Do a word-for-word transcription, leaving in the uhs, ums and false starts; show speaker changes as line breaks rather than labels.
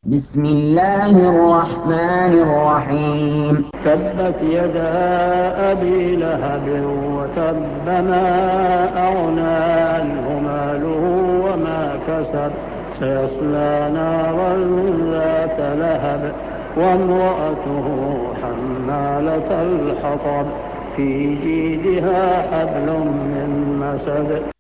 بسم الله الرحمن الرحيم.
تبت يدا أبي لهب وتب، ما أغنى عنه ماله وما كسب، سيصلى نارا ذات لهب وامرأته حمالة الحطب، في جيدها حبل من مسد.